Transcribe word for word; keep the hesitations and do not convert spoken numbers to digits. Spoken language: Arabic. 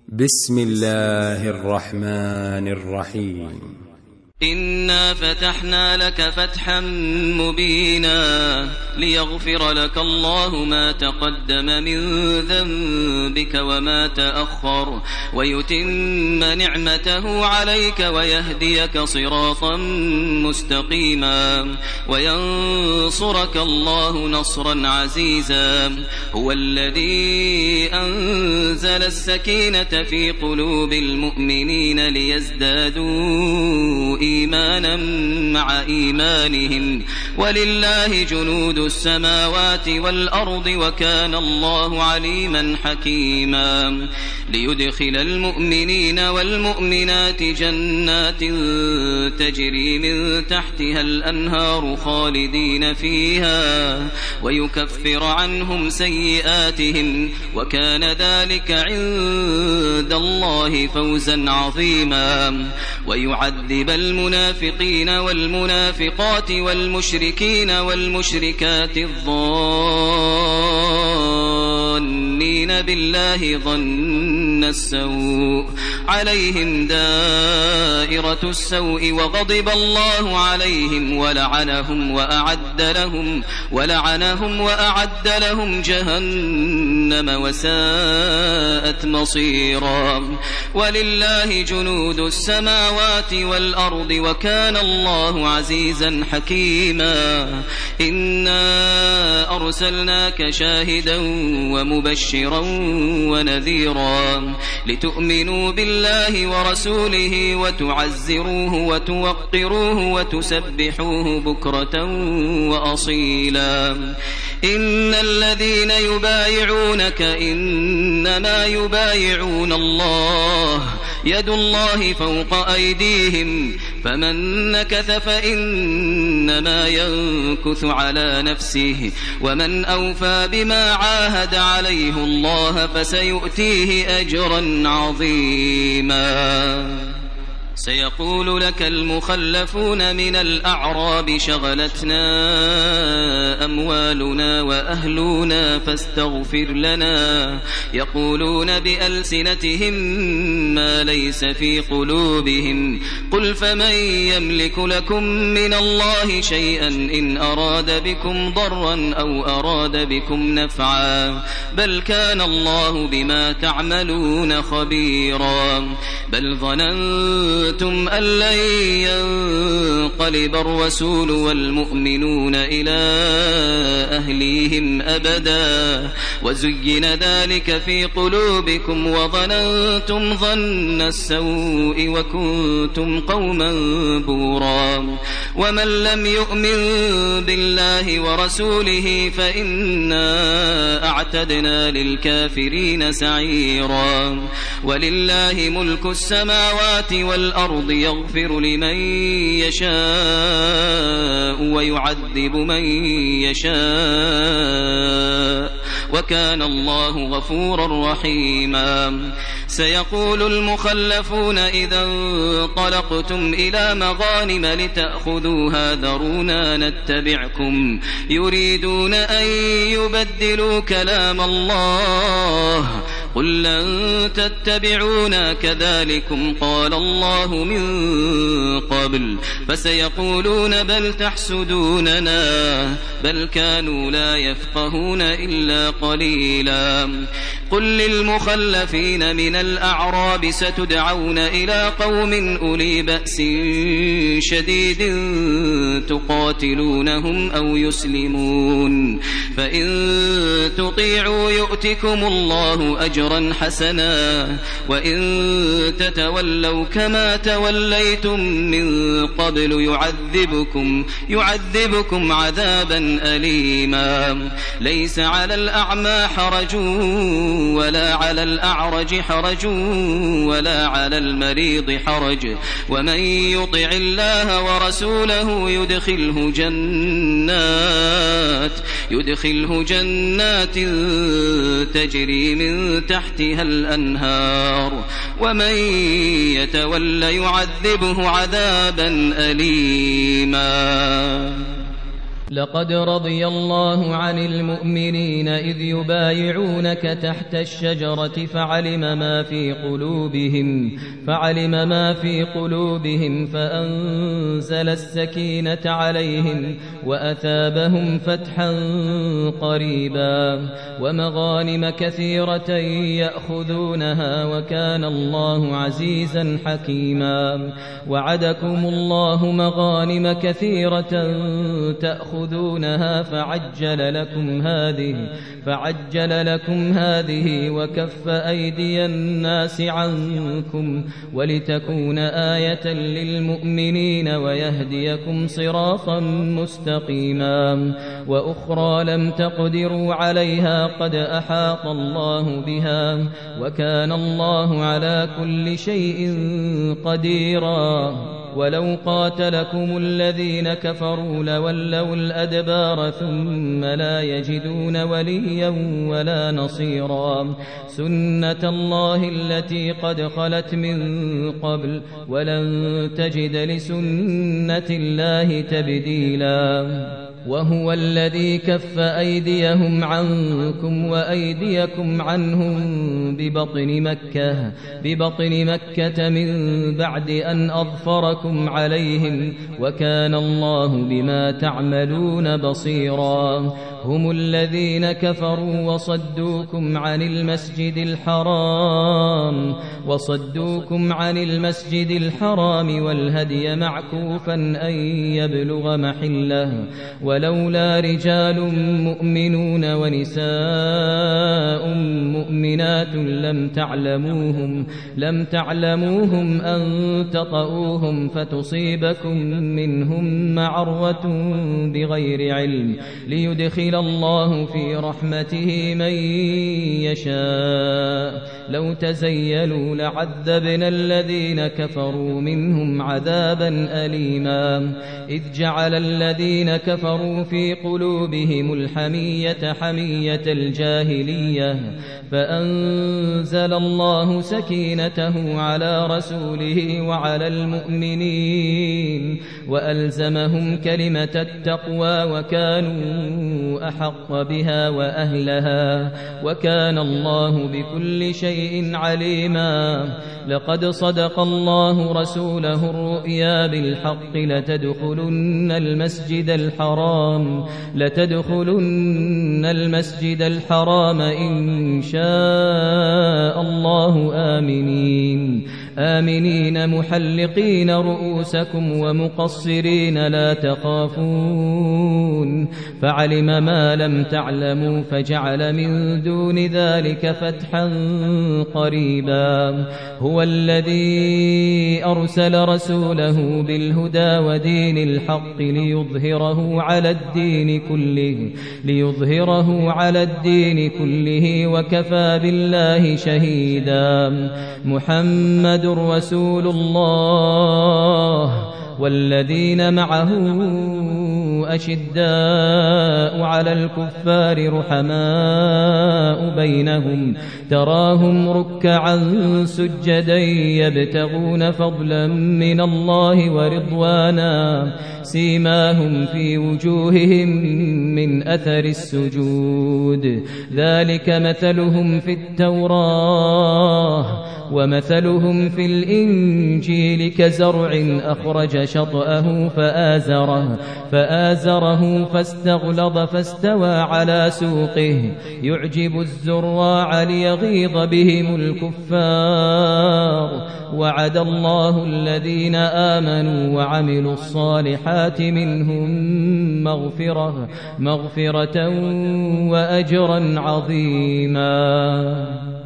بسم الله الرحمن الرحيم. إنا فتحنا لك فتحا مبينا ليغفر لك الله ما تقدم من ذنبك وما تأخر ويتم نعمته عليك ويهديك صراطا مستقيما وينصرك الله نصرا عزيزا. هو الذي أنزل السكينة في قلوب المؤمنين ليزدادوا إيمانا مع إيمانهم ولله جنود السماوات والأرض وكان الله عليما حكيما. ليدخل المؤمنين والمؤمنات جنات تجري من تحتها الأنهار خالدين فيها ويكفر عنهم سيئاتهم وكان ذلك عند الله فوزا عظيما. ويعذب المنافقين والمنافقات والمشركين والمشركات الظانين بالله ظن السوء عليهم دائرة السوء وغضب الله عليهم ولعنهم وأعد لهم ولعنهم وأعد لهم جهنم وساءت مصيرا. ولله جنود السماوات والأرض وكان الله عزيزا حكيما. إنا أرسلناك شاهدا ومبشرا ونذيرا لتؤمنوا بالله ورسوله وتعزروه وتوقروه وتسبحوه بكرة وأصيلا. إن الذين يبايعونك إنما يبايعون الله يد الله فوق أيديهم فمن نكث فإنما ينكث على نفسه ومن أوفى بما عاهد عليه الله فسيؤتيه أجرا عظيما. سيقول لك المخلفون من الأعراب شغلتنا أموالنا وأهلنا فاستغفر لنا يقولون بألسنتهم ما ليس في قلوبهم قل فمن يملك لكم من الله شيئا إن أراد بكم ضرا أو أراد بكم نفعا بل كان الله بما تعملون خبيرا. بل ظننتم أنتم أن لن ينقلب الرسول والمؤمنون إلى أهليهم أبدا وزين ذلك في قلوبكم وظننتم ظن السوء وكنتم قوما بورا. ومن لم يؤمن بالله ورسوله فإنا أعتدنا للكافرين سعيرا. ولله ملك السماوات والأرض يغفر لمن يشاء ويعذب من يشاء وكان الله غفورا رحيما. سيقول المخلفون إذا انطلقتم إلى مغانم لتأخذوها ذرونا نتبعكم يريدون أن يبدلوا كلام الله قل لن تتبعونا كذلكم قال الله من قبل فسيقولون بل تحسدوننا بل كانوا لا يفقهون إلا قليلا. قل للمخلفين من الأعراب ستدعون إلى قوم أولي بأس شديد تقاتلونهم أو يسلمون فإن تطيعوا يؤتكم الله أجرا حسنا وإن تتولوا كما توليتم من قبل يعذبكم يعذبكم عذابا أليما. ليس على الأعمى حرج ولا على الأعرج حرج ولا على المريض حرج ومن يطع الله ورسوله يدخله جنات يدخله جنات تجري من تحتها الأنهار ومن يتولى يعذبه عذابا أليما. لقد رضي الله عن المؤمنين إذ يبايعونك تحت الشجرة فعلم ما في قلوبهم فعلم ما في قلوبهم فأنزل السكينة عليهم وأثابهم فتحا قريبا ومغانم كثيرة يأخذونها وكان الله عزيزا حكيما وعدكم الله مغانم كثيرة تأخذونها فعجل لكم هذه فعجل لكم هذه وكف أيدي الناس عنكم ولتكون آية للمؤمنين ويهديكم صراطا مستقيما وأخرى لم تقدروا عليها قد أحاط الله بها وكان الله على كل شيء قديرا ولو قاتلكم الذين كفروا لولوا الأدبار ثم لا يجدون وليا ولا نصيرا سنة الله التي قد خلت من قبل ولن تجد لسنة الله تبديلا وهو الذي كف أيديهم عنكم وأيديكم عنهم ببطن مكة ببطن مكة من بعد أن أظفركم عليهم وكان الله بما تعملون بصيرا هم الذين كفروا وصدوكم عن المسجد الحرام وصدوكم عن المسجد الحرام والهدي معكوفا أن يبلغ محله ولولا رجال مؤمنون ونساء مؤمنات لم تعلموهم لم تعلموهم أن تطؤوهم فتصيبكم منهم معرة بغير علم ليدخل الله في رحمته من يشاء لو تزيلوا لعذبنا الذين كفروا منهم عذابا أليما إذ جعل الذين كفروا في قلوبهم الحمية حمية الجاهلية فأنزل الله سكينته على رسوله وعلى المؤمنين وألزمهم كلمة التقوى وكانوا أحق بها وأهلها وكان الله بكل شيء عليما لقد صدق الله رسوله الرؤيا بالحق لتدخلن المسجد الحرام لتدخلن المسجد الحرام إن شاء الله آمنين آمنين محلقين رؤوسكم ومقصرين لا تخافون فعلم ما لم تعلموا فجعل من دون ذلك فتحا قريبا هو الذي أرسل رسوله بالهدى ودين الحق ليظهره على الدين كله ليظهره على الدين كله وكفى بالله شهيدا محمد رسول الله والذين معه أشداء على الكفار رحماء بينهم تراهم ركعا سجدا يبتغون فضلا من الله ورضوانا سيماهم في وجوههم من أثر السجود ذلك مثلهم في التوراة ومثلهم في الإنجيل كزرع أخرج شطأه فآزره, فآزره فاستغلظ فاستوى على سوقه يعجب الزراع ليغيظ بهم الكفار وعد الله الذين آمنوا وعملوا الصالحات منهم مغفرة, مغفرة وأجرا عظيما.